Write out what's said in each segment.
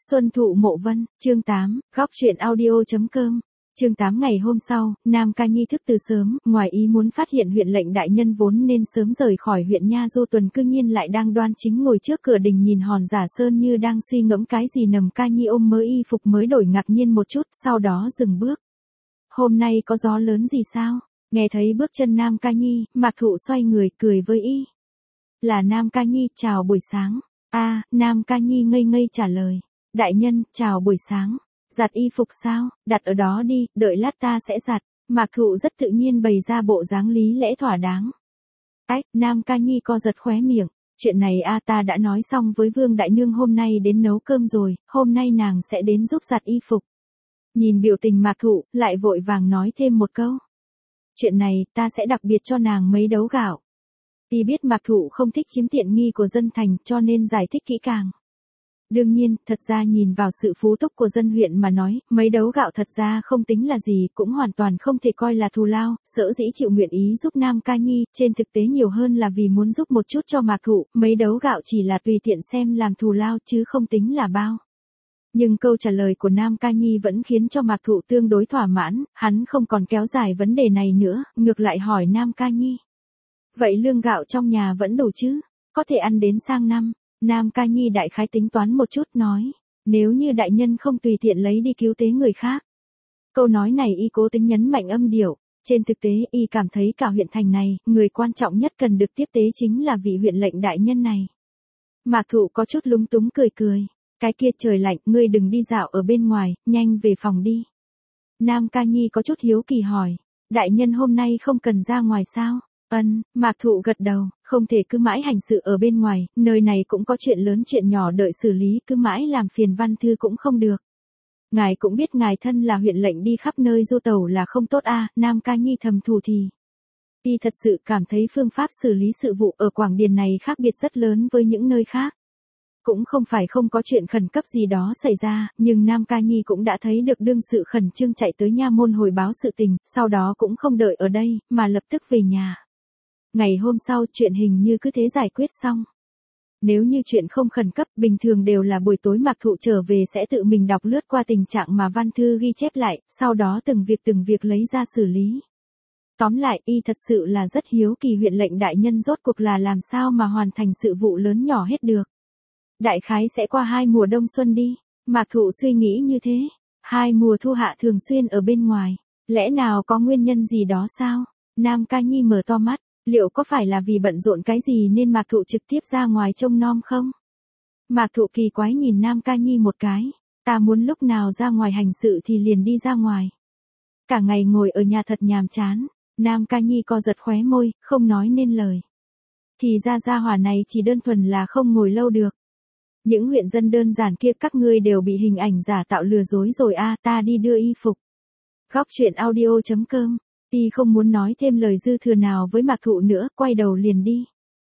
Xuân Thụ Mộ Vân, chương 8, góc truyện audio.com. Chương 8 ngày hôm sau, Nam Ca Nhi thức từ sớm, ngoài ý muốn phát hiện huyện lệnh đại nhân vốn nên sớm rời khỏi huyện Nha Du Tuần cư nhiên lại đang đoan chính ngồi trước cửa đình nhìn Hòn Giả Sơn như đang suy ngẫm cái gì. Nằm Ca Nhi ôm mới y phục mới đổi ngạc nhiên một chút, sau đó dừng bước. Hôm nay có gió lớn gì sao? Nghe thấy bước chân Nam Ca Nhi, Mạc Thụ xoay người cười với y. Là Nam Ca Nhi, chào buổi sáng. Nam Ca Nhi ngây ngây trả lời. Đại nhân, chào buổi sáng. Giặt y phục sao? Đặt ở đó đi, đợi lát ta sẽ giặt. Mạc Thụ rất tự nhiên bày ra bộ dáng lý lẽ thỏa đáng. Nam Ca Nhi co giật khóe miệng. Chuyện này ta đã nói xong với Vương Đại Nương hôm nay đến nấu cơm rồi, hôm nay nàng sẽ đến giúp giặt y phục. Nhìn biểu tình Mạc Thụ, lại vội vàng nói thêm một câu. Chuyện này, ta sẽ đặc biệt cho nàng mấy đấu gạo. Y biết Mạc Thụ không thích chiếm tiện nghi của dân thành cho nên giải thích kỹ càng. Đương nhiên, thật ra nhìn vào sự phú túc của dân huyện mà nói, mấy đấu gạo thật ra không tính là gì, cũng hoàn toàn không thể coi là thù lao, sở dĩ chịu nguyện ý giúp Nam Ca Nhi, trên thực tế nhiều hơn là vì muốn giúp một chút cho Mạc Thụ, mấy đấu gạo chỉ là tùy tiện xem làm thù lao chứ không tính là bao. Nhưng câu trả lời của Nam Ca Nhi vẫn khiến cho Mạc Thụ tương đối thỏa mãn, hắn không còn kéo dài vấn đề này nữa, ngược lại hỏi Nam Ca Nhi. Vậy lương gạo trong nhà vẫn đủ chứ? Có thể ăn đến sang năm. Nam Ca Nhi đại khái tính toán một chút nói. Nếu như đại nhân không tùy tiện lấy đi cứu tế người khác. Câu nói này y cố tính nhấn mạnh âm điệu. Trên thực tế y cảm thấy cả huyện thành này, người quan trọng nhất cần được tiếp tế chính là vị huyện lệnh đại nhân này. Mạc Thụ có chút lúng túng cười cười. Cái kia trời lạnh, ngươi đừng đi dạo ở bên ngoài, nhanh về phòng đi. Nam Ca Nhi có chút hiếu kỳ hỏi. Đại nhân hôm nay không cần ra ngoài sao? Mạc Thụ gật đầu, không thể cứ mãi hành sự ở bên ngoài, nơi này cũng có chuyện lớn chuyện nhỏ đợi xử lý, cứ mãi làm phiền văn thư cũng không được. Ngài cũng biết ngài thân là huyện lệnh đi khắp nơi du tẩu là không tốt Nam Ca Nhi thầm thủ thì. Y thật sự cảm thấy phương pháp xử lý sự vụ ở Quảng Điền này khác biệt rất lớn với những nơi khác. Cũng không phải không có chuyện khẩn cấp gì đó xảy ra, nhưng Nam Ca Nhi cũng đã thấy được đương sự khẩn trương chạy tới nha môn hồi báo sự tình, sau đó cũng không đợi ở đây, mà lập tức về nhà. Ngày hôm sau chuyện hình như cứ thế giải quyết xong. Nếu như chuyện không khẩn cấp bình thường đều là buổi tối Mạc Thụ trở về sẽ tự mình đọc lướt qua tình trạng mà văn thư ghi chép lại, sau đó từng việc lấy ra xử lý. Tóm lại y thật sự là rất hiếu kỳ huyện lệnh đại nhân rốt cuộc là làm sao mà hoàn thành sự vụ lớn nhỏ hết được. Đại khái sẽ qua 2 mùa đông xuân đi. Mạc Thụ suy nghĩ như thế. 2 mùa thu hạ thường xuyên ở bên ngoài. Lẽ nào có nguyên nhân gì đó sao? Nam Ca Nhi mở to mắt. Liệu có phải là vì bận rộn cái gì nên Mạc Thụ trực tiếp ra ngoài trông nom không? Mạc Thụ kỳ quái nhìn Nam Ca Nhi một cái. Ta muốn lúc nào ra ngoài hành sự thì liền đi ra ngoài. Cả ngày ngồi ở nhà thật nhàm chán. Nam Ca Nhi co giật khóe môi, không nói nên lời. Thì ra gia hỏa này chỉ đơn thuần là không ngồi lâu được. Những huyện dân đơn giản kia các ngươi đều bị hình ảnh giả tạo lừa dối rồi ta đi đưa y phục. Góc truyện audio.com. Y không muốn nói thêm lời dư thừa nào với Mạc Thụ nữa, quay đầu liền đi.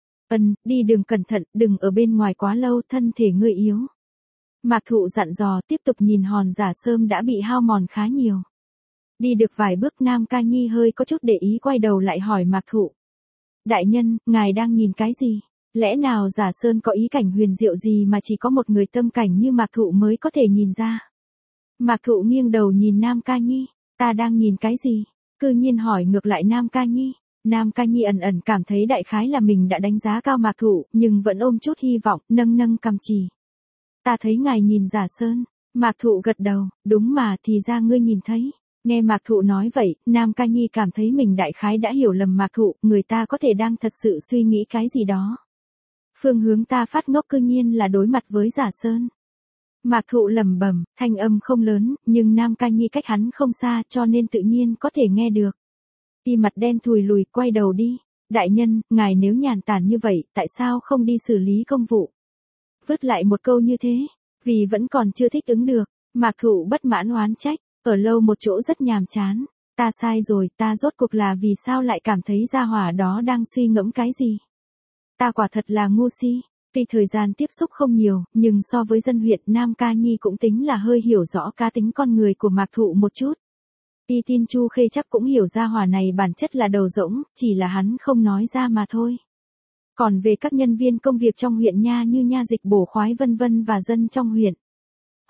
Đi đường cẩn thận, đừng ở bên ngoài quá lâu, thân thể ngươi yếu. Mạc Thụ dặn dò, tiếp tục nhìn Hòn Giả Sơn đã bị hao mòn khá nhiều. Đi được vài bước Nam Ca Nhi hơi có chút để ý quay đầu lại hỏi Mạc Thụ. Đại nhân, ngài đang nhìn cái gì? Lẽ nào Giả Sơn có ý cảnh huyền diệu gì mà chỉ có một người tâm cảnh như Mạc Thụ mới có thể nhìn ra? Mạc Thụ nghiêng đầu nhìn Nam Ca Nhi, ta đang nhìn cái gì? Cư nhiên hỏi ngược lại Nam Ca Nhi. Nam Ca Nhi ẩn cảm thấy đại khái là mình đã đánh giá cao Mạc Thụ, nhưng vẫn ôm chút hy vọng, nâng cằm chỉ. Ta thấy ngài nhìn Giả Sơn. Mạc Thụ gật đầu, đúng mà thì ra ngươi nhìn thấy. Nghe Mạc Thụ nói vậy, Nam Ca Nhi cảm thấy mình đại khái đã hiểu lầm Mạc Thụ, người ta có thể đang thật sự suy nghĩ cái gì đó. Phương hướng ta phát ngốc cư nhiên là đối mặt với Giả Sơn. Mạc Thụ lẩm bẩm, thanh âm không lớn, nhưng Nam Ca Nhi cách hắn không xa cho nên tự nhiên có thể nghe được. Y mặt đen thùi lùi quay đầu đi. Đại nhân, ngài nếu nhàn tản như vậy, tại sao không đi xử lý công vụ? Vứt lại một câu như thế, vì vẫn còn chưa thích ứng được. Mạc Thụ bất mãn oán trách, ở lâu một chỗ rất nhàm chán. Ta sai rồi, ta rốt cuộc là vì sao lại cảm thấy gia hỏa đó đang suy ngẫm cái gì? Ta quả thật là ngu si. Tuy thời gian tiếp xúc không nhiều, nhưng so với dân huyện Nam Ca Nhi cũng tính là hơi hiểu rõ cá tính con người của Mạc Thụ một chút. Y tin Chu Khê chắc cũng hiểu ra hỏa này bản chất là đầu rỗng, chỉ là hắn không nói ra mà thôi. Còn về các nhân viên công việc trong huyện Nha như nha dịch bổ khoái vân vân và dân trong huyện,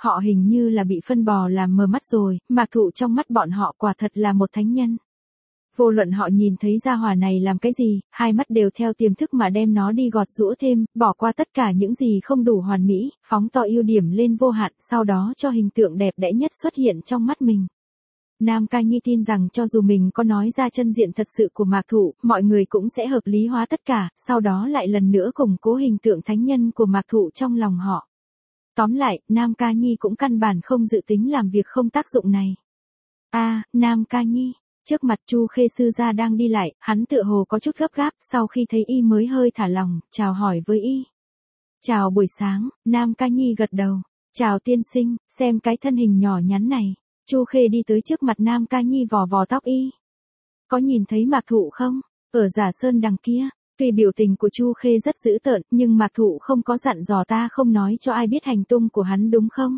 họ hình như là bị phân bò làm mờ mắt rồi, Mạc Thụ trong mắt bọn họ quả thật là một thánh nhân. Vô luận họ nhìn thấy gia hỏa này làm cái gì, hai mắt đều theo tiềm thức mà đem nó đi gọt giũa thêm, bỏ qua tất cả những gì không đủ hoàn mỹ, phóng to ưu điểm lên vô hạn, sau đó cho hình tượng đẹp đẽ nhất xuất hiện trong mắt mình. Nam Ca Nhi tin rằng cho dù mình có nói ra chân diện thật sự của Mạc Thụ, mọi người cũng sẽ hợp lý hóa tất cả, sau đó lại lần nữa củng cố hình tượng thánh nhân của Mạc Thụ trong lòng họ. Tóm lại, Nam Ca Nhi cũng căn bản không dự tính làm việc không tác dụng này. Nam Ca Nhi. Trước mặt Chu Khê sư gia đang đi lại, hắn tựa hồ có chút gấp gáp, sau khi thấy y mới hơi thả lòng, chào hỏi với y. Chào buổi sáng, Nam Ca Nhi gật đầu. Chào tiên sinh, xem cái thân hình nhỏ nhắn này. Chu Khê đi tới trước mặt Nam Ca Nhi vò vò tóc y. Có nhìn thấy Mạc Thụ không? Ở Giả Sơn đằng kia. Tuy biểu tình của Chu Khê rất dữ tợn, nhưng Mạc Thụ không có dặn dò ta không nói cho ai biết hành tung của hắn đúng không?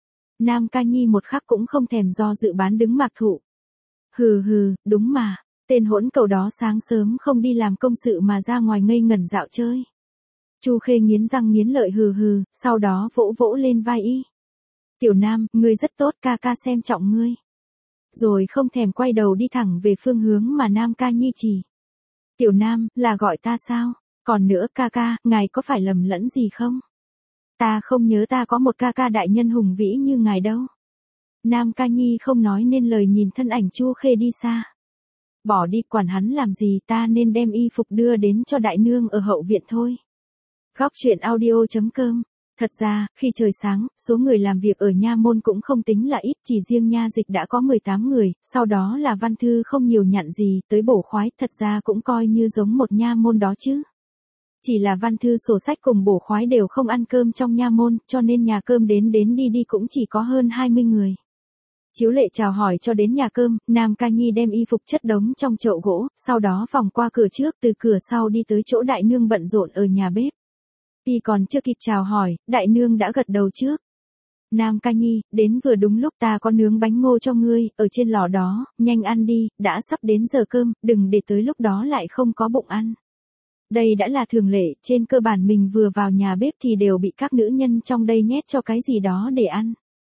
Nam Ca Nhi một khắc cũng không thèm do dự bán đứng Mạc Thụ. Hừ, đúng mà, tên hỗn cầu đó sáng sớm không đi làm công sự mà ra ngoài ngây ngẩn dạo chơi. Chu Khê nghiến răng nghiến lợi hừ, sau đó vỗ vỗ lên vai y. Tiểu Nam, ngươi rất tốt, ca ca xem trọng ngươi. Rồi không thèm quay đầu đi thẳng về phương hướng mà Nam Ca Nhi chỉ. Tiểu Nam, là gọi ta sao? Còn nữa ca ca, ngài có phải lầm lẫn gì không? Ta không nhớ ta có một ca ca đại nhân hùng vĩ như ngài đâu. Nam Ca Nhi không nói nên lời nhìn thân ảnh Chu Khê đi xa. Bỏ đi, quản hắn làm gì, ta nên đem y phục đưa đến cho đại nương ở hậu viện thôi. Góc truyện audio.com. Thật ra, khi trời sáng, số người làm việc ở nha môn cũng không tính là ít, chỉ riêng nha dịch đã có 18 người, sau đó là văn thư không nhiều nhặn gì, tới bổ khoái, thật ra cũng coi như giống một nha môn đó chứ. Chỉ là văn thư sổ sách cùng bổ khoái đều không ăn cơm trong nha môn, cho nên nhà cơm đến đi cũng chỉ có hơn 20 người. Chiếu lệ chào hỏi cho đến nhà cơm, Nam Ca Nhi đem y phục chất đống trong chậu gỗ, sau đó vòng qua cửa trước, từ cửa sau đi tới chỗ đại nương bận rộn ở nhà bếp. Y còn chưa kịp chào hỏi, đại nương đã gật đầu trước. Nam Ca Nhi, đến vừa đúng lúc, ta có nướng bánh ngô cho ngươi, ở trên lò đó, nhanh ăn đi, đã sắp đến giờ cơm, đừng để tới lúc đó lại không có bụng ăn. Đây đã là thường lệ, trên cơ bản mình vừa vào nhà bếp thì đều bị các nữ nhân trong đây nhét cho cái gì đó để ăn.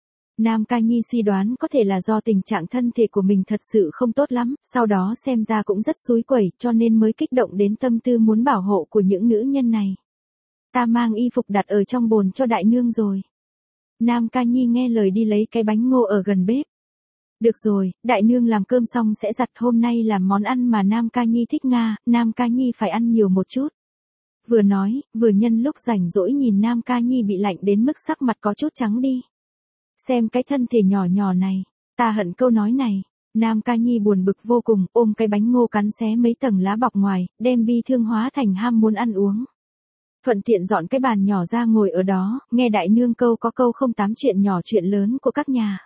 Nam Ca Nhi suy đoán có thể là do tình trạng thân thể của mình thật sự không tốt lắm, sau đó xem ra cũng rất xúi quẩy, cho nên mới kích động đến tâm tư muốn bảo hộ của những nữ nhân này. Ta mang y phục đặt ở trong bồn cho đại nương rồi. Nam Ca Nhi nghe lời đi lấy cái bánh ngô ở gần bếp. Được rồi, đại nương làm cơm xong sẽ giặt, hôm nay làm món ăn mà Nam Ca Nhi thích Nga, Nam Ca Nhi phải ăn nhiều một chút. Vừa nói, vừa nhân lúc rảnh rỗi nhìn Nam Ca Nhi bị lạnh đến mức sắc mặt có chút trắng đi. Xem cái thân thể nhỏ nhỏ này, ta hận câu nói này. Nam Ca Nhi buồn bực vô cùng, ôm cái bánh ngô cắn xé mấy tầng lá bọc ngoài, đem bi thương hóa thành ham muốn ăn uống. Thuận tiện dọn cái bàn nhỏ ra ngồi ở đó, nghe đại nương câu có câu không tám chuyện nhỏ chuyện lớn của các nhà.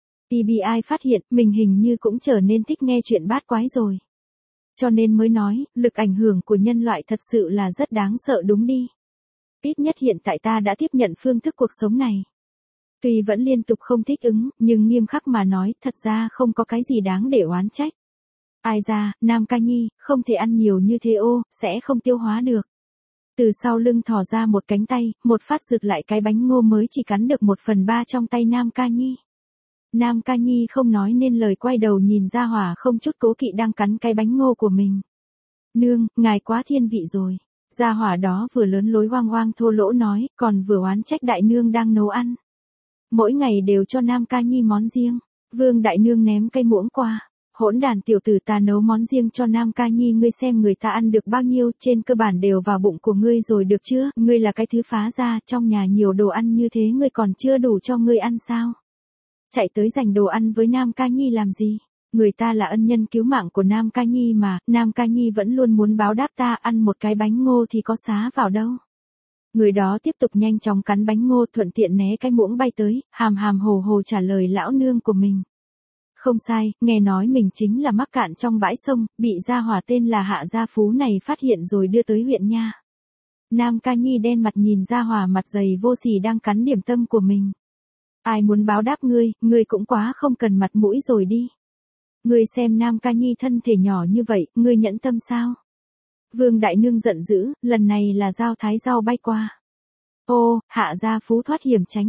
TBI phát hiện mình hình như cũng trở nên thích nghe chuyện bát quái rồi. Cho nên mới nói, lực ảnh hưởng của nhân loại thật sự là rất đáng sợ đúng đi. Ít nhất hiện tại ta đã tiếp nhận phương thức cuộc sống này. Tuy vẫn liên tục không thích ứng, nhưng nghiêm khắc mà nói, thật ra không có cái gì đáng để oán trách. Ai ra, Nam Ca Nhi, không thể ăn nhiều như thế sẽ không tiêu hóa được. Từ sau lưng thò ra một cánh tay, một phát giựt lại cái bánh ngô mới chỉ cắn được 1/3 trong tay Nam Ca Nhi. Nam Ca Nhi không nói nên lời, quay đầu nhìn Gia Hỏa không chút cố kỵ đang cắn cái bánh ngô của mình. Nương, ngài quá thiên vị rồi. Gia Hỏa đó vừa lớn lối hoang hoang thô lỗ nói, còn vừa oán trách đại nương đang nấu ăn. Mỗi ngày đều cho Nam Ca Nhi món riêng. Vương đại nương ném cây muỗng qua. Hỗn đàn tiểu tử, ta nấu món riêng cho Nam Ca Nhi, ngươi xem người ta ăn được bao nhiêu, trên cơ bản đều vào bụng của ngươi rồi được chưa, ngươi là cái thứ phá ra, trong nhà nhiều đồ ăn như thế ngươi còn chưa đủ cho ngươi ăn sao? Chạy tới giành đồ ăn với Nam Ca Nhi làm gì? Người ta là ân nhân cứu mạng của Nam Ca Nhi mà, Nam Ca Nhi vẫn luôn muốn báo đáp ta, ăn một cái bánh ngô thì có xá vào đâu. Người đó tiếp tục nhanh chóng cắn bánh ngô, thuận tiện né cái muỗng bay tới, hàm hàm hồ hồ trả lời lão nương của mình. Không sai, nghe nói mình chính là mắc cạn trong bãi sông, bị Gia Hỏa tên là Hạ Gia Phú này phát hiện rồi đưa tới huyện nha. Nam Ca Nhi đen mặt nhìn Gia Hỏa mặt dày vô sỉ đang cắn điểm tâm của mình. Ai muốn báo đáp ngươi cũng quá không cần mặt mũi rồi đi. Ngươi xem Nam Ca Nhi thân thể nhỏ như vậy, ngươi nhẫn tâm sao? Vương đại nương giận dữ, lần này là dao thái rau bay qua. Ô, Hạ Gia Phú thoát hiểm tránh được.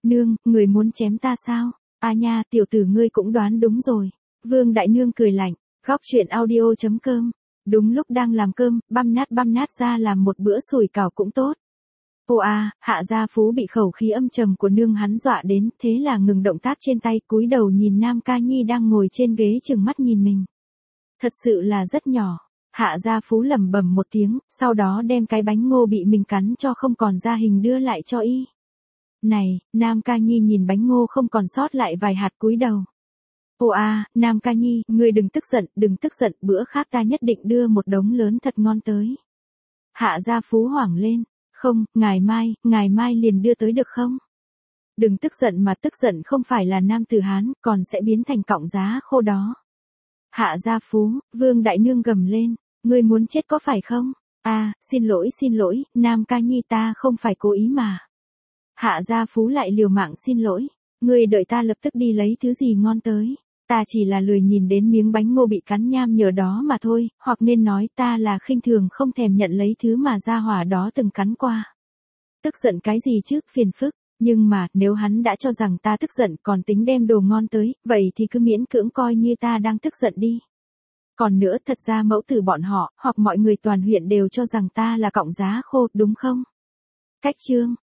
Nương, người muốn chém ta sao? À nha, tiểu tử ngươi cũng đoán đúng rồi. Vương Đại Nương cười lạnh, góc chuyện audio.com. Đúng lúc đang làm cơm, băm nát ra làm một bữa sủi cảo cũng tốt. Ô à, Hạ Gia Phú bị khẩu khí âm trầm của nương hắn dọa đến, thế là ngừng động tác trên tay, cúi đầu nhìn Nam Ca Nhi đang ngồi trên ghế trừng mắt nhìn mình. Thật sự là rất nhỏ. Hạ Gia Phú lẩm bẩm một tiếng, sau đó đem cái bánh ngô bị mình cắn cho không còn ra hình đưa lại cho y. Này, Nam Ca Nhi nhìn bánh ngô không còn sót lại vài hạt cúi đầu. Ô à, Nam Ca Nhi, ngươi đừng tức giận, bữa khác ta nhất định đưa một đống lớn thật ngon tới. Hạ Gia Phú hoảng lên, không, ngày mai liền đưa tới được không? Đừng tức giận mà tức giận không phải là nam tử Hán, còn sẽ biến thành cọng giá khô đó. Hạ Gia Phú, Vương Đại Nương gầm lên, ngươi muốn chết có phải không? À, xin lỗi, Nam Ca Nhi ta không phải cố ý mà. Hạ Gia Phú lại liều mạng xin lỗi, ngươi đợi ta lập tức đi lấy thứ gì ngon tới. Ta chỉ là lười nhìn đến miếng bánh ngô bị cắn nham nhở đó mà thôi, hoặc nên nói ta là khinh thường không thèm nhận lấy thứ mà gia hỏa đó từng cắn qua. Tức giận cái gì chứ, phiền phức, nhưng mà nếu hắn đã cho rằng ta tức giận còn tính đem đồ ngon tới, vậy thì cứ miễn cưỡng coi như ta đang tức giận đi. Còn nữa thật ra mẫu tử bọn họ, hoặc mọi người toàn huyện đều cho rằng ta là cọng giá khô, đúng không? Cách chương